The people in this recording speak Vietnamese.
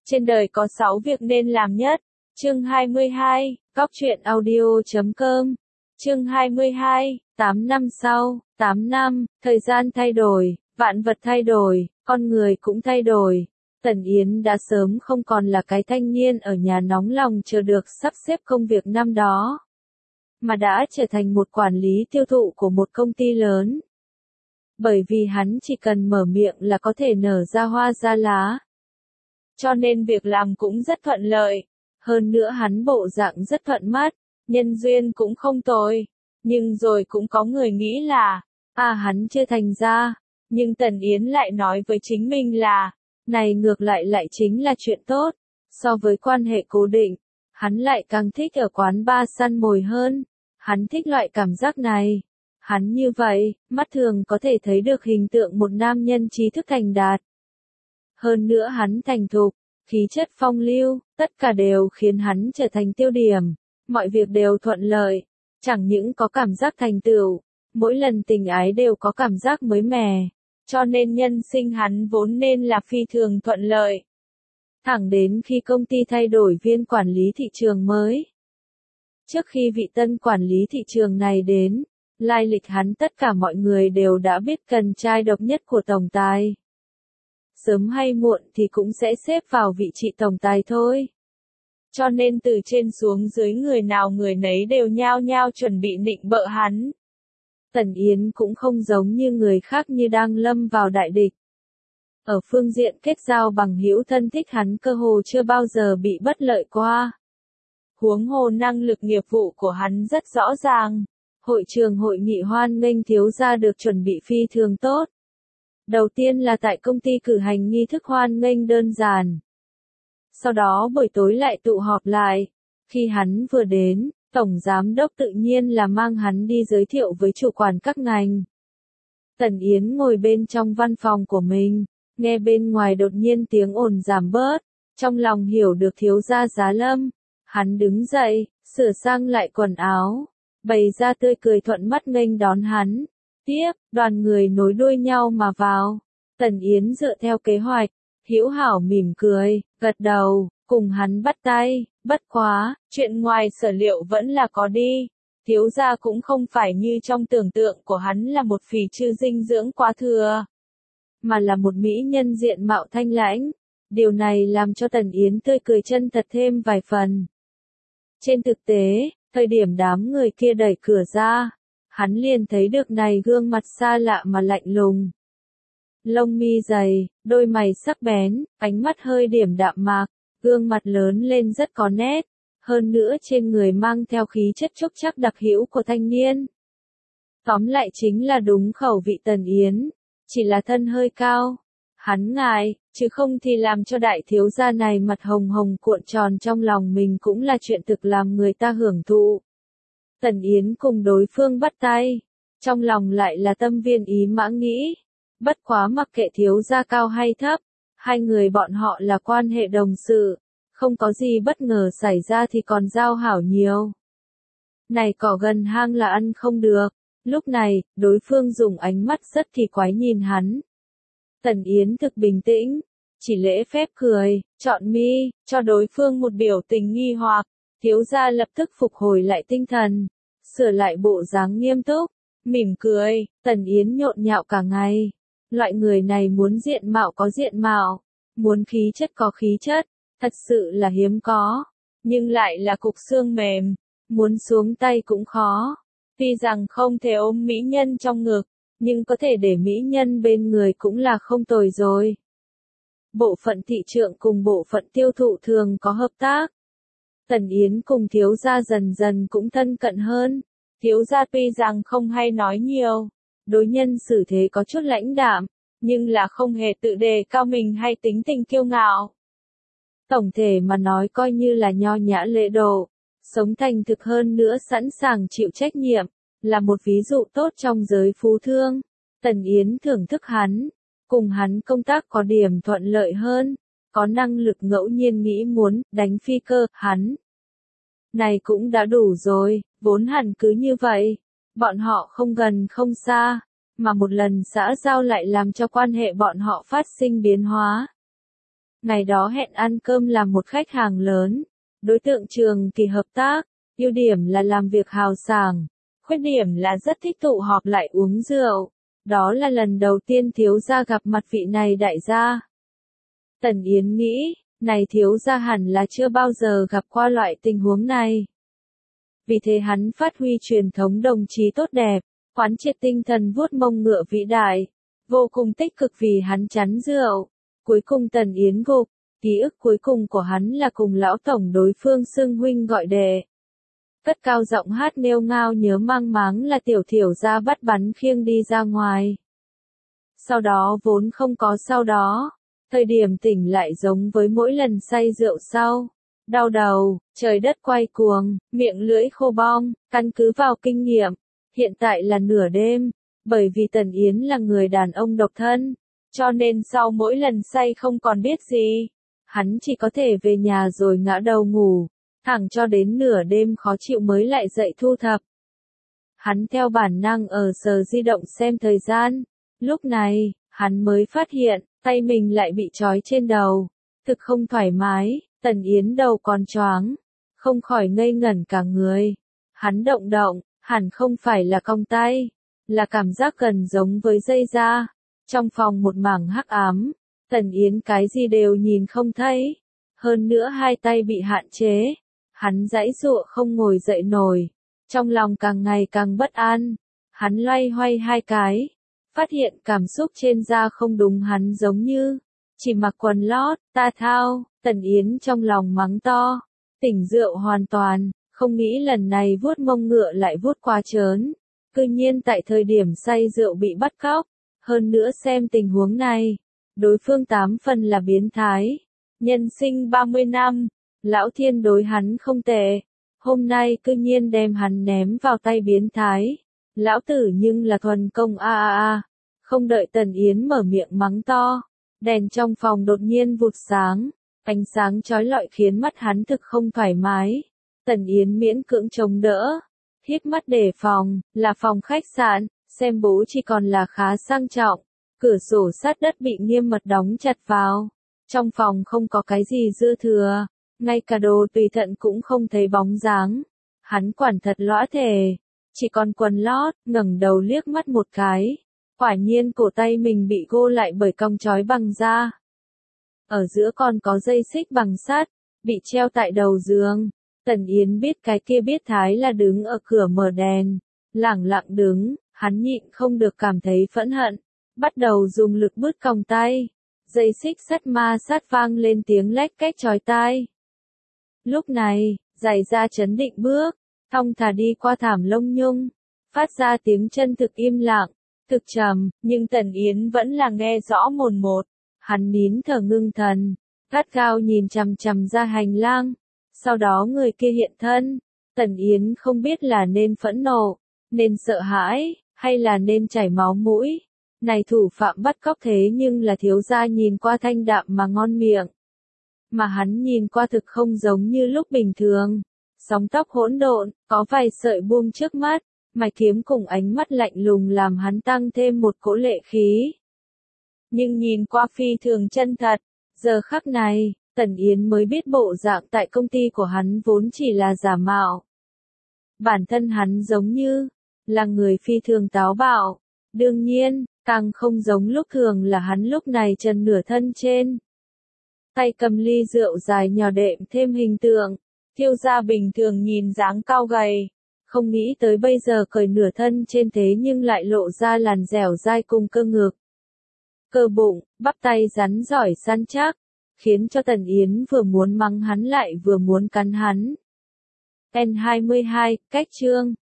Trên đời có 6 việc nên làm nhất. Chương 22, Góc truyện audio.com. Chương 22, 8 năm sau, 8 năm, thời gian thay đổi, vạn vật thay đổi, con người cũng thay đổi. Tần Yến đã sớm không còn là cái thanh niên ở nhà nóng lòng chờ được sắp xếp công việc năm đó, mà đã trở thành một quản lý tiêu thụ của một công ty lớn. Bởi vì hắn chỉ cần mở miệng là có thể nở ra hoa ra lá. Cho nên việc làm cũng rất thuận lợi. Hơn nữa hắn bộ dạng rất thuận mắt, nhân duyên cũng không tồi. Nhưng rồi cũng có người nghĩ là, hắn chưa thành ra. Nhưng Tần Yến lại nói với chính mình là, này ngược lại chính là chuyện tốt. So với quan hệ cố định, hắn lại càng thích ở quán bar săn mồi hơn. Hắn thích loại cảm giác này. Hắn như vậy, mắt thường có thể thấy được hình tượng một nam nhân trí thức thành đạt. Hơn nữa hắn thành thục, khí chất phong lưu, tất cả đều khiến hắn trở thành tiêu điểm. Mọi việc đều thuận lợi, chẳng những có cảm giác thành tựu, mỗi lần tình ái đều có cảm giác mới mẻ. Cho nên nhân sinh hắn vốn nên là phi thường thuận lợi. Thẳng đến khi công ty thay đổi viên quản lý thị trường mới. Trước khi vị tân quản lý thị trường này đến, lai lịch hắn tất cả mọi người đều đã biết cần trai độc nhất của tổng tài. Sớm hay muộn thì cũng sẽ xếp vào vị trí tổng tài thôi. Cho nên từ trên xuống dưới người nào người nấy đều nhao nhao chuẩn bị nịnh bợ hắn. Tần Yến cũng không giống như người khác như đang lâm vào đại địch. Ở phương diện kết giao bằng hữu thân thích hắn cơ hồ chưa bao giờ bị bất lợi qua. Huống hồ năng lực nghiệp vụ của hắn rất rõ ràng. Hội trường hội nghị hoan nghênh thiếu gia được chuẩn bị phi thường tốt. Đầu tiên là tại công ty cử hành nghi thức hoan nghênh đơn giản. Sau đó buổi tối lại tụ họp lại. Khi hắn vừa đến, tổng giám đốc tự nhiên là mang hắn đi giới thiệu với chủ quản các ngành. Tần Yến ngồi bên trong văn phòng của mình, nghe bên ngoài đột nhiên tiếng ồn giảm bớt, trong lòng hiểu được thiếu gia Giá Lâm. Hắn đứng dậy, sửa sang lại quần áo, bày ra tươi cười thuận mắt nghênh đón hắn. Tiếp, đoàn người nối đuôi nhau mà vào. Tần Yến dựa theo kế hoạch, hữu hảo mỉm cười, gật đầu, cùng hắn bắt tay. Bất quá, chuyện ngoài sở liệu vẫn là có đi. Thiếu gia cũng không phải như trong tưởng tượng của hắn là một phì trư dinh dưỡng quá thừa, mà là một mỹ nhân diện mạo thanh lãnh. Điều này làm cho Tần Yến tươi cười chân thật thêm vài phần. Trên thực tế, thời điểm đám người kia đẩy cửa ra, hắn liền thấy được này gương mặt xa lạ mà lạnh lùng. Lông mi dày, đôi mày sắc bén, ánh mắt hơi điểm đạm mạc, gương mặt lớn lên rất có nét, hơn nữa trên người mang theo khí chất chốc chắc đặc hữu của thanh niên. Tóm lại chính là đúng khẩu vị Tần Yến, chỉ là thân hơi cao. Hắn ngại, chứ không thì làm cho đại thiếu gia này mặt hồng hồng cuộn tròn trong lòng mình cũng là chuyện thực làm người ta hưởng thụ. Tần Yến cùng đối phương bắt tay, trong lòng lại là tâm viên ý mã nghĩ. Bất quá mặc kệ thiếu gia cao hay thấp, hai người bọn họ là quan hệ đồng sự, không có gì bất ngờ xảy ra thì còn giao hảo nhiều. Này cỏ gần hang là ăn không được. Lúc này, đối phương dùng ánh mắt rất kỳ quái nhìn hắn. Tần Yến thực bình tĩnh, chỉ lễ phép cười, chọn mi, cho đối phương một biểu tình nghi hoặc. Thiếu gia lập tức phục hồi lại tinh thần, sửa lại bộ dáng nghiêm túc, mỉm cười. Tần Yến nhộn nhạo cả ngày. Loại người này muốn diện mạo có diện mạo, muốn khí chất có khí chất, thật sự là hiếm có, nhưng lại là cục xương mềm, muốn xuống tay cũng khó. Tuy rằng không thể ôm mỹ nhân trong ngực, nhưng có thể để mỹ nhân bên người cũng là không tồi rồi. Bộ phận thị trường cùng bộ phận tiêu thụ thường có hợp tác. Tần Yến cùng thiếu gia dần dần cũng thân cận hơn. Thiếu gia tuy rằng không hay nói nhiều, đối nhân xử thế có chút lãnh đạm, nhưng là không hề tự đề cao mình hay tính tình kiêu ngạo. Tổng thể mà nói coi như là nho nhã lễ độ, sống thành thực hơn nữa sẵn sàng chịu trách nhiệm, là một ví dụ tốt trong giới phú thương. Tần Yến thưởng thức hắn, cùng hắn công tác có điểm thuận lợi hơn, có năng lực ngẫu nhiên nghĩ muốn đánh phi cơ, hắn. Này cũng đã đủ rồi, vốn hẳn cứ như vậy, bọn họ không gần không xa, mà một lần xã giao lại làm cho quan hệ bọn họ phát sinh biến hóa. Ngày đó hẹn ăn cơm là một khách hàng lớn, đối tượng Trường Kỳ hợp tác, ưu điểm là làm việc hào sảng, khuyết điểm là rất thích tụ họp lại uống rượu. Đó là lần đầu tiên thiếu gia gặp mặt vị này đại gia. Tần Yến nghĩ, này thiếu gia hẳn là chưa bao giờ gặp qua loại tình huống này. Vì thế hắn phát huy truyền thống đồng chí tốt đẹp, quán triệt tinh thần vuốt mông ngựa vĩ đại, vô cùng tích cực vì hắn chắn rượu. Cuối cùng Tần Yến gục, ký ức cuối cùng của hắn là cùng lão tổng đối phương xưng huynh gọi đệ. Cất cao giọng hát nêu ngao nhớ mang máng là tiểu thiểu gia bắt bắn khiêng đi ra ngoài. Sau đó vốn không có sau đó, thời điểm tỉnh lại giống với mỗi lần say rượu sau. Đau đầu, trời đất quay cuồng, miệng lưỡi khô bong, căn cứ vào kinh nghiệm. Hiện tại là nửa đêm, bởi vì Tần Yến là người đàn ông độc thân, cho nên sau mỗi lần say không còn biết gì. Hắn chỉ có thể về nhà rồi ngã đầu ngủ, thẳng cho đến nửa đêm khó chịu mới lại dậy thu thập. Hắn theo bản năng ở sờ di động xem thời gian. Lúc này, hắn mới phát hiện, tay mình lại bị trói trên đầu. Thực không thoải mái, Tần Yến đầu còn choáng, không khỏi ngây ngẩn cả người. Hắn động, hẳn không phải là cong tay, là cảm giác gần giống với dây da. Trong phòng một mảng hắc ám, Tần Yến cái gì đều nhìn không thấy. Hơn nữa hai tay bị hạn chế, hắn giãy giụa không ngồi dậy nổi. Trong lòng càng ngày càng bất an, hắn loay hoay hai cái, phát hiện cảm xúc trên da không đúng hắn giống như chỉ mặc quần lót, ta thao. Tần Yến trong lòng mắng to, tỉnh rượu hoàn toàn, không nghĩ lần này vuốt mông ngựa lại vuốt quá trớn. Cư nhiên tại thời điểm say rượu bị bắt cóc, hơn nữa xem tình huống này, đối phương 8 phần là biến thái. Nhân sinh 30 năm, lão thiên đối hắn không tệ, hôm nay cư nhiên đem hắn ném vào tay biến thái. Lão tử nhưng là thuần công a. Không đợi Tần Yến mở miệng mắng to, đèn trong phòng đột nhiên vụt sáng, ánh sáng chói lọi khiến mắt hắn thực không thoải mái. Tần Yến miễn cưỡng chống đỡ, hít mắt đề phòng, là phòng khách sạn, xem bố chỉ còn là khá sang trọng. Cửa sổ sát đất bị nghiêm mật đóng chặt vào, trong phòng không có cái gì dư thừa, ngay cả đồ tùy thân cũng không thấy bóng dáng. Hắn quản thật lõa thể, chỉ còn quần lót, ngẩng đầu liếc mắt một cái. Quả nhiên cổ tay mình bị gô lại bởi cong trói bằng da. Ở giữa còn có dây xích bằng sắt, bị treo tại đầu giường. Tần Yến biết cái kia biết thái là đứng ở cửa mở đèn, lẳng lặng đứng, hắn nhịn không được cảm thấy phẫn hận, bắt đầu dùng lực bứt còng tay. Dây xích sắt ma sát vang lên tiếng lách cách chói tai. Lúc này, giày da chấn định bước, thong thả đi qua thảm lông nhung, phát ra tiếng chân thực im lặng, thực trầm, nhưng Tần Yến vẫn là nghe rõ mồn một. Hắn nín thở ngưng thần, gắt gao nhìn chằm chằm ra hành lang, sau đó người kia hiện thân. Tần Yến không biết là nên phẫn nộ, nên sợ hãi, hay là nên chảy máu mũi. Này thủ phạm bắt cóc thế nhưng là thiếu gia nhìn qua thanh đạm mà ngon miệng. Mà hắn nhìn qua thực không giống như lúc bình thường. Sóng tóc hỗn độn, có vài sợi buông trước mắt, mày kiếm cùng ánh mắt lạnh lùng làm hắn tăng thêm một cỗ lệ khí. Nhưng nhìn qua phi thường chân thật, giờ khắc này, Tần Yến mới biết bộ dạng tại công ty của hắn vốn chỉ là giả mạo. Bản thân hắn giống như là người phi thường táo bạo, đương nhiên, càng không giống lúc thường là hắn lúc này trần nửa thân trên. Tay cầm ly rượu dài nhỏ đệm thêm hình tượng, thiếu gia bình thường nhìn dáng cao gầy, không nghĩ tới bây giờ cởi nửa thân trên thế nhưng lại lộ ra làn dẻo dai cùng cơ ngực. Cơ bụng, bắp tay rắn giỏi săn chắc, khiến cho Tần Yến vừa muốn mắng hắn lại vừa muốn cắn hắn. N22, cách chương